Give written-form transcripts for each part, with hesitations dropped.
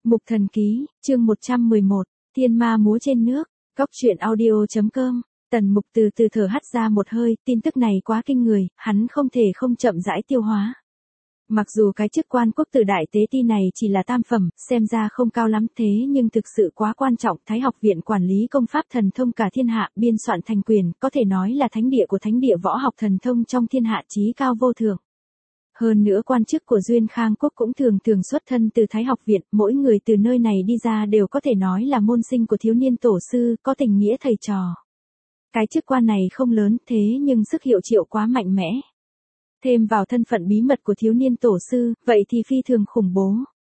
Mục Thần Ký, chương 111, Thiên Ma múa trên nước, Góc truyện audio.com. Tần Mục từ từ thở hắt ra một hơi, tin tức này quá kinh người, hắn không thể không chậm rãi tiêu hóa. Mặc dù cái chức quan quốc tử đại tế ti này chỉ là tam phẩm, xem ra không cao lắm thế nhưng thực sự quá quan trọng. Thái học viện quản lý công pháp thần thông cả thiên hạ, biên soạn thành quyền, có thể nói là thánh địa của thánh địa võ học thần thông trong thiên hạ, chí cao vô thượng. Hơn nữa quan chức của Duyên Khang Quốc cũng thường thường xuất thân từ Thái học viện, mỗi người từ nơi này đi ra đều có thể nói là môn sinh của thiếu niên tổ sư, có tình nghĩa thầy trò. Cái chức quan này không lớn thế nhưng sức hiệu triệu quá mạnh mẽ. Thêm vào thân phận bí mật của thiếu niên tổ sư, vậy thì phi thường khủng bố.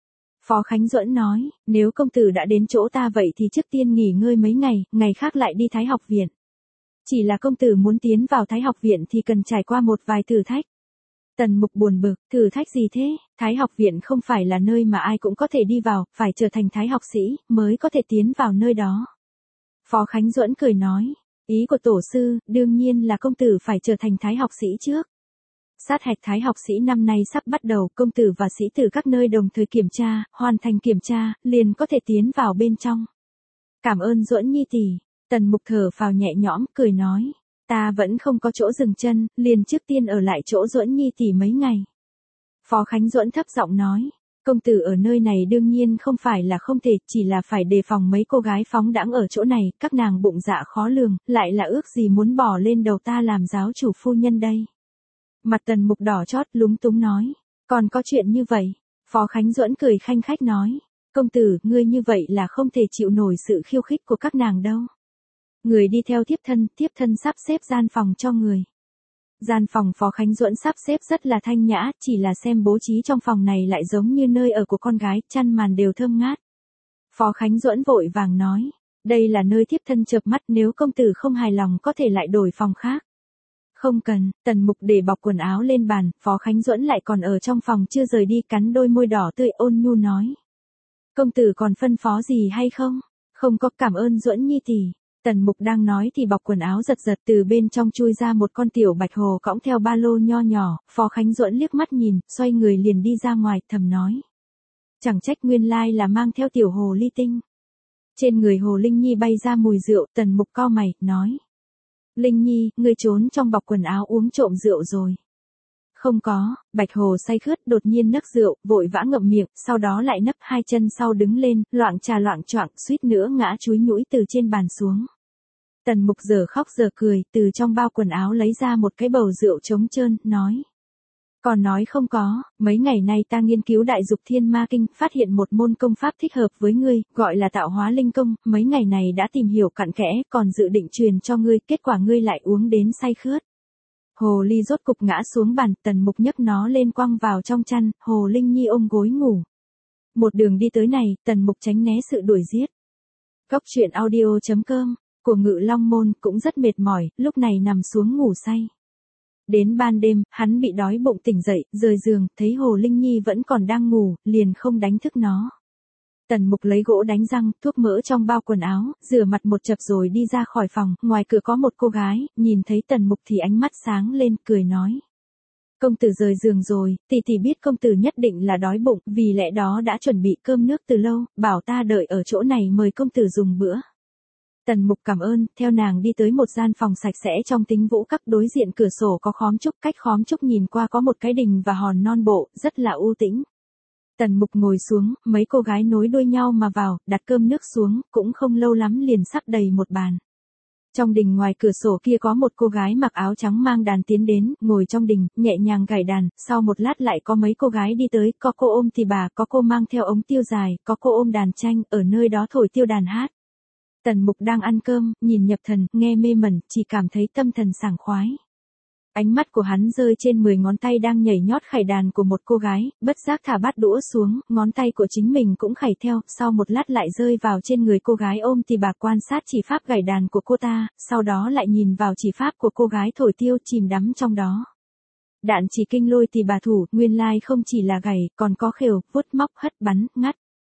Phó Khánh Duẫn nói, nếu công tử đã đến chỗ ta vậy thì trước tiên nghỉ ngơi mấy ngày, ngày khác lại đi Thái học viện. Chỉ là công tử muốn tiến vào Thái học viện thì cần trải qua một vài thử thách. Tần Mục buồn bực, thử thách gì thế? Thái học viện không phải là nơi mà ai cũng có thể đi vào, phải trở thành thái học sĩ, mới có thể tiến vào nơi đó. Phó Khánh Duẫn cười nói, ý của tổ sư, đương nhiên là công tử phải trở thành thái học sĩ trước. Sát hạch thái học sĩ năm nay sắp bắt đầu, công tử và sĩ tử các nơi đồng thời kiểm tra, hoàn thành kiểm tra, liền có thể tiến vào bên trong. Cảm ơn Duẫn nhi tỷ. Tần Mục thở phào nhẹ nhõm, cười nói. Ta vẫn không có chỗ dừng chân, liền trước tiên ở lại chỗ Duẫn nhi tỷ mấy ngày. Phó Khánh Duẫn thấp giọng nói, công tử ở nơi này đương nhiên không phải là không thể, chỉ là phải đề phòng mấy cô gái phóng đãng ở chỗ này, các nàng bụng dạ khó lường, lại là ước gì muốn bỏ lên đầu ta làm giáo chủ phu nhân đây. Mặt Tần Mục đỏ chót lúng túng nói, còn có chuyện như vậy. Phó Khánh Duẫn cười khanh khách nói, công tử, ngươi như vậy là không thể chịu nổi sự khiêu khích của các nàng đâu. Người đi theo thiếp thân sắp xếp gian phòng cho người. Gian phòng Phó Khánh Duẫn sắp xếp rất là thanh nhã, chỉ là xem bố trí trong phòng này lại giống như nơi ở của con gái, chăn màn đều thơm ngát. Phó Khánh Duẫn vội vàng nói, đây là nơi thiếp thân chợp mắt, nếu công tử không hài lòng có thể lại đổi phòng khác. Không cần. Tần Mục để bọc quần áo lên bàn, Phó Khánh Duẫn lại còn ở trong phòng chưa rời đi, cắn đôi môi đỏ tươi ôn nhu nói. Công tử còn phân phó gì hay không? Không có, cảm ơn Duẫn nhi tỷ. Tần Mục đang nói thì bọc quần áo giật từ bên trong chui ra một con tiểu bạch hồ cõng theo ba lô nho nhỏ, Phó Khánh Duẫn liếc mắt nhìn, xoay người liền đi ra ngoài, thầm nói. Chẳng trách nguyên lai là mang theo tiểu hồ ly tinh. Trên người hồ Linh Nhi bay ra mùi rượu, Tần Mục cau mày, nói. Linh Nhi, ngươi trốn trong bọc quần áo uống trộm rượu rồi. Không có. Bạch hồ say khướt đột nhiên nấc rượu, vội vã ngậm miệng, sau đó lại nấp hai chân sau đứng lên, loạng trà loạng choạng, suýt nữa ngã chúi nhũi từ trên bàn xuống. Tần Mục giờ khóc giờ cười, từ trong bao quần áo lấy ra một cái bầu rượu trống trơn, nói. Còn nói không có, mấy ngày nay ta nghiên cứu Đại Dục Thiên Ma Kinh, phát hiện một môn công pháp thích hợp với ngươi, gọi là Tạo Hóa Linh Công, mấy ngày này đã tìm hiểu cặn kẽ, còn dự định truyền cho ngươi, kết quả ngươi lại uống đến say khướt. Hồ ly rốt cục ngã xuống bàn, Tần Mục nhấc nó lên quăng vào trong chăn, Hồ Linh Nhi ôm gối ngủ. Một đường đi tới này, Tần Mục tránh né sự đuổi giết. Góc truyện audio.com, của Ngự Long Môn cũng rất mệt mỏi, lúc này nằm xuống ngủ say. Đến ban đêm, hắn bị đói bụng tỉnh dậy, rời giường, thấy Hồ Linh Nhi vẫn còn đang ngủ, liền không đánh thức nó. Tần Mục lấy gỗ đánh răng, thuốc mỡ trong bao quần áo, rửa mặt một chập rồi đi ra khỏi phòng, ngoài cửa có một cô gái, nhìn thấy Tần Mục thì ánh mắt sáng lên, cười nói. Công tử rời giường rồi, tỷ tỷ biết công tử nhất định là đói bụng, vì lẽ đó đã chuẩn bị cơm nước từ lâu, bảo ta đợi ở chỗ này mời công tử dùng bữa. Tần Mục cảm ơn, theo nàng đi tới một gian phòng sạch sẽ trong Tính Vũ Các, đối diện cửa sổ có khóm trúc, cách khóm trúc nhìn qua có một cái đình và hòn non bộ, rất là u tĩnh. Tần Mục ngồi xuống, mấy cô gái nối đuôi nhau mà vào, đặt cơm nước xuống, cũng không lâu lắm liền sắp đầy một bàn. Trong đình ngoài cửa sổ kia có một cô gái mặc áo trắng mang đàn tiến đến, ngồi trong đình, nhẹ nhàng gảy đàn, sau một lát lại có mấy cô gái đi tới, có cô ôm tỳ bà, có cô mang theo ống tiêu dài, có cô ôm đàn tranh, ở nơi đó thổi tiêu đàn hát. Tần Mục đang ăn cơm, nhìn nhập thần, nghe mê mẩn, chỉ cảm thấy tâm thần sảng khoái. Ánh mắt của hắn rơi trên 10 ngón tay đang nhảy nhót khải đàn của một cô gái, bất giác thả bát đũa xuống, ngón tay của chính mình cũng khải theo, sau một lát lại rơi vào trên người cô gái ôm tỳ bà, quan sát chỉ pháp gảy đàn của cô ta, sau đó lại nhìn vào chỉ pháp của cô gái thổi tiêu, chìm đắm trong đó. Đạn chỉ kinh lôi tỳ bà thủ, nguyên lai không chỉ là gảy, còn có khều, vuốt móc, hất bắn, ngắt.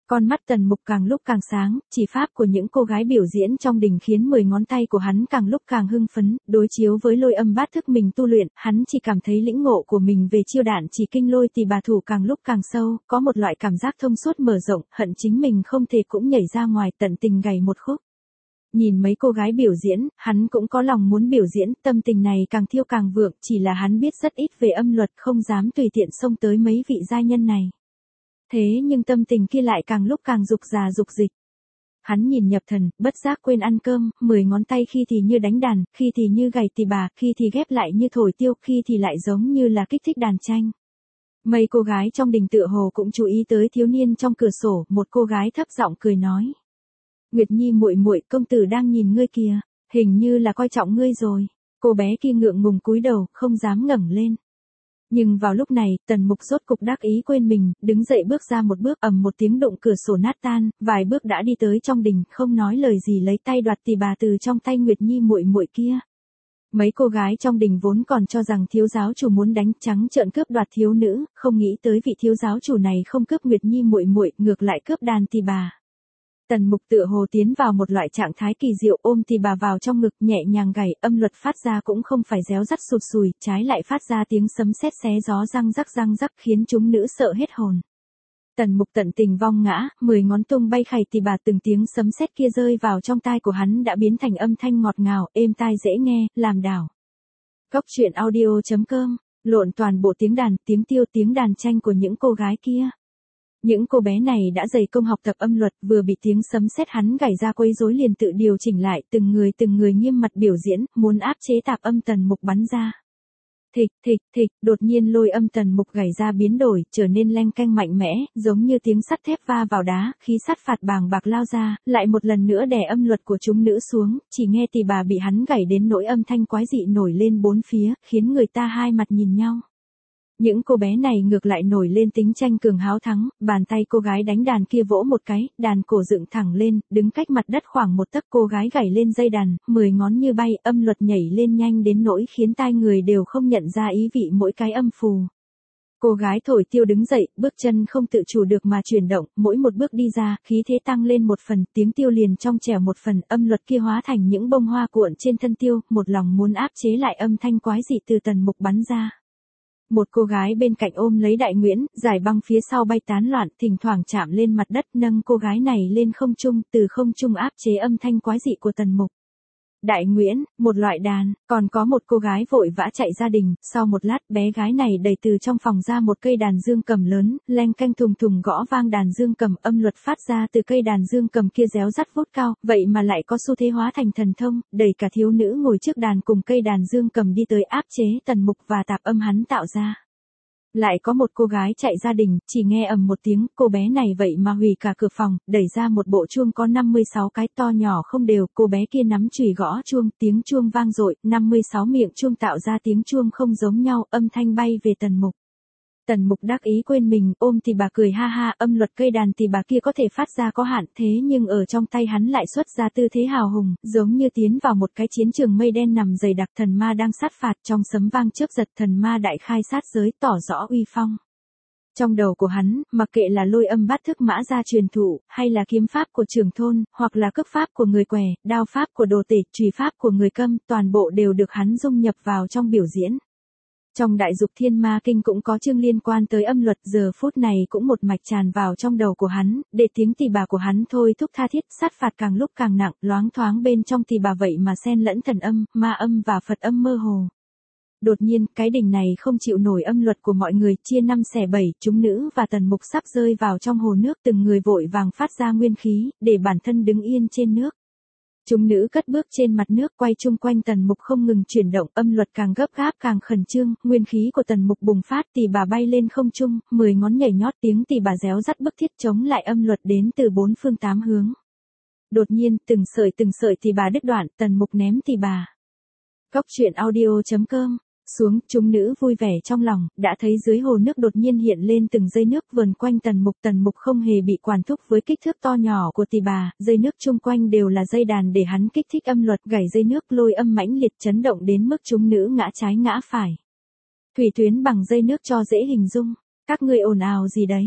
Con mắt Tần Mục càng lúc càng sáng, chỉ pháp của những cô gái biểu diễn trong đình khiến 10 ngón tay của hắn càng lúc càng hưng phấn, đối chiếu với lôi âm bát thức mình tu luyện, hắn chỉ cảm thấy lĩnh ngộ của mình về chiêu đạn chỉ kinh lôi tỳ bà thủ càng lúc càng sâu, có một loại cảm giác thông suốt mở rộng, hận chính mình không thể cũng nhảy ra ngoài tận tình gảy một khúc. Nhìn mấy cô gái biểu diễn, hắn cũng có lòng muốn biểu diễn, tâm tình này càng thiêu càng vượng, chỉ là hắn biết rất ít về âm luật, không dám tùy tiện xông tới mấy vị giai nhân này. Thế nhưng tâm tình kia lại càng lúc càng dục già dục dịch. Hắn nhìn nhập thần, bất giác quên ăn cơm, 10 ngón tay khi thì như đánh đàn, khi thì như gảy tỳ bà, khi thì ghép lại như thổi tiêu, khi thì lại giống như là kích thích đàn tranh. Mấy cô gái trong đình tựa hồ cũng chú ý tới thiếu niên trong cửa sổ, một cô gái thấp giọng cười nói: "Nguyệt Nhi muội muội, công tử đang nhìn ngươi kìa, hình như là coi trọng ngươi rồi." Cô bé kia ngượng ngùng cúi đầu, không dám ngẩng lên. Nhưng vào lúc này, Tần Mục rốt cục đắc ý quên mình, đứng dậy bước ra một bước, ầm một tiếng đụng cửa sổ nát tan, vài bước đã đi tới trong đình, không nói lời gì lấy tay đoạt tỳ bà từ trong tay Nguyệt Nhi muội muội kia. Mấy cô gái trong đình vốn còn cho rằng thiếu giáo chủ muốn đánh trắng trợn cướp đoạt thiếu nữ, không nghĩ tới vị thiếu giáo chủ này không cướp Nguyệt Nhi muội muội, ngược lại cướp đàn tỳ bà. Tần Mục tựa hồ tiến vào một loại trạng thái kỳ diệu, ôm tỳ bà vào trong ngực, nhẹ nhàng gảy, âm luật phát ra cũng không phải réo rắt sụt sùi, trái lại phát ra tiếng sấm sét xé gió răng rắc khiến chúng nữ sợ hết hồn. Tần Mục tận tình vong ngã, 10 ngón tung bay khảy tỳ bà, từng tiếng sấm sét kia rơi vào trong tai của hắn đã biến thành âm thanh ngọt ngào, êm tai dễ nghe, làm đảo. Goctruyện audio.com, lộn toàn bộ tiếng đàn, tiếng tiêu, tiếng đàn tranh của những cô gái kia. Những cô bé này đã dày công học tập âm luật, vừa bị tiếng sấm sét hắn gảy ra quấy rối liền tự điều chỉnh lại, từng người nghiêm mặt biểu diễn, muốn áp chế tạp âm Tần Mục bắn ra. Thịch, thịch, thịch, đột nhiên lôi âm Tần Mục gảy ra biến đổi, trở nên leng keng mạnh mẽ, giống như tiếng sắt thép va vào đá, khí sắt phạt bàng bạc lao ra, lại một lần nữa đè âm luật của chúng nữ xuống, chỉ nghe tỳ bà bị hắn gảy đến nỗi âm thanh quái dị nổi lên bốn phía, khiến người ta hai mặt nhìn nhau. Những cô bé này ngược lại nổi lên tính tranh cường háo thắng, bàn tay cô gái đánh đàn kia vỗ một cái, đàn cổ dựng thẳng lên, đứng cách mặt đất khoảng một tấc, cô gái gảy lên dây đàn, 10 ngón như bay, âm luật nhảy lên nhanh đến nỗi khiến tai người đều không nhận ra ý vị mỗi cái âm phù. Cô gái thổi tiêu đứng dậy, bước chân không tự chủ được mà chuyển động, mỗi một bước đi ra, khí thế tăng lên một phần, tiếng tiêu liền trong trẻo một phần, âm luật kia hóa thành những bông hoa cuộn trên thân tiêu, một lòng muốn áp chế lại âm thanh quái dị từ Tần Mục bắn ra. Một cô gái bên cạnh ôm lấy Đại Nguyễn, giải băng phía sau bay tán loạn, thỉnh thoảng chạm lên mặt đất, nâng cô gái này lên không trung, từ không trung áp chế âm thanh quái dị của Tần Mục. Đại Nguyễn, một loại đàn, còn có một cô gái vội vã chạy ra đình, sau một lát bé gái này đẩy từ trong phòng ra một cây đàn dương cầm lớn, leng keng thùng thùng gõ vang đàn dương cầm, âm luật phát ra từ cây đàn dương cầm kia réo rắt vút cao, vậy mà lại có xu thế hóa thành thần thông, đẩy cả thiếu nữ ngồi trước đàn cùng cây đàn dương cầm đi tới áp chế Tần Mục và tạp âm hắn tạo ra. Lại có một cô gái chạy ra đình, chỉ nghe ầm một tiếng, cô bé này vậy mà hủy cả cửa phòng, đẩy ra một bộ chuông có 56 cái to nhỏ không đều, cô bé kia nắm chùy gõ chuông, tiếng chuông vang dội, 56 miệng chuông tạo ra tiếng chuông không giống nhau, âm thanh bay về Tần Mục. Tần Mục đắc ý quên mình, ôm tỳ bà cười ha ha, âm luật cây đàn tỳ bà kia có thể phát ra có hạn, thế nhưng ở trong tay hắn lại xuất ra tư thế hào hùng, giống như tiến vào một cái chiến trường mây đen nằm dày đặc, thần ma đang sát phạt, trong sấm vang chớp giật, thần ma đại khai sát giới, tỏ rõ uy phong. Trong đầu của hắn, mặc kệ là lôi âm bát thức mã gia truyền thụ, hay là kiếm pháp của trưởng thôn, hoặc là cước pháp của người què, đao pháp của đồ tể, chùy pháp của người Câm, toàn bộ đều được hắn dung nhập vào trong biểu diễn. Trong Đại Dục Thiên Ma Kinh cũng có chương liên quan tới âm luật, giờ phút này cũng một mạch tràn vào trong đầu của hắn, để tiếng tỳ bà của hắn thôi thúc tha thiết, sát phạt càng lúc càng nặng, loáng thoáng bên trong tỳ bà vậy mà xen lẫn thần âm, ma âm và Phật âm mơ hồ. Đột nhiên, cái đỉnh này không chịu nổi âm luật của mọi người, chia 5 xẻ 7, chúng nữ và Tần Mục sắp rơi vào trong hồ nước, từng người vội vàng phát ra nguyên khí, để bản thân đứng yên trên nước. Chúng nữ cất bước trên mặt nước, quay chung quanh Tần Mục không ngừng chuyển động, âm luật càng gấp gáp càng khẩn trương, nguyên khí của Tần Mục bùng phát, tỳ bà bay lên không trung, 10 ngón nhảy nhót, tiếng tỳ bà réo rắt bức thiết chống lại âm luật đến từ 4 phương 8 hướng. Đột nhiên, từng sợi tỳ bà đứt đoạn, Tần Mục ném tỳ bà. Goctruyện audio.com, xuống, chúng nữ vui vẻ trong lòng, đã thấy dưới hồ nước đột nhiên hiện lên từng dây nước vờn quanh Tần Mục không hề bị quản thúc với kích thước to nhỏ của tỳ bà, dây nước chung quanh đều là dây đàn để hắn kích thích âm luật, gảy dây nước lôi âm mãnh liệt chấn động đến mức chúng nữ ngã trái ngã phải. Thủy tuyến bằng dây nước cho dễ hình dung, các ngươi ồn ào gì đấy?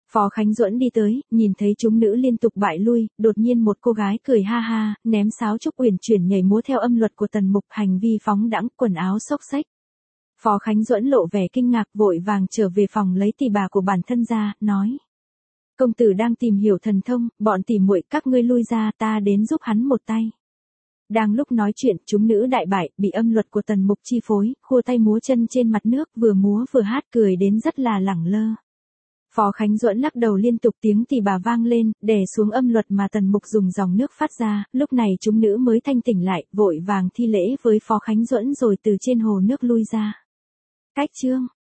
Phó Khánh Duẫn đi tới, nhìn thấy chúng nữ liên tục bại lui, đột nhiên một cô gái cười ha ha, ném sáo trúc uyển chuyển nhảy múa theo âm luật của Tần Mục, hành vi phóng đãng, quần áo xốc xếch. Phó Khánh Duẫn lộ vẻ kinh ngạc, vội vàng trở về phòng lấy tỳ bà của bản thân ra, nói: công tử đang tìm hiểu thần thông, bọn tỉ muội các ngươi lui ra, ta đến giúp hắn một tay. Đang lúc nói chuyện, chúng nữ đại bại, bị âm luật của Tần Mục chi phối, khua tay múa chân trên mặt nước, vừa múa vừa hát, cười đến rất là lẳng lơ. Phó Khánh Duẫn lắc đầu liên tục, tiếng tỳ bà vang lên, đè xuống âm luật mà Tần Mục dùng dòng nước phát ra, lúc này chúng nữ mới thanh tỉnh lại, vội vàng thi lễ với Phó Khánh Duẫn rồi từ trên hồ nước lui ra. Cách chương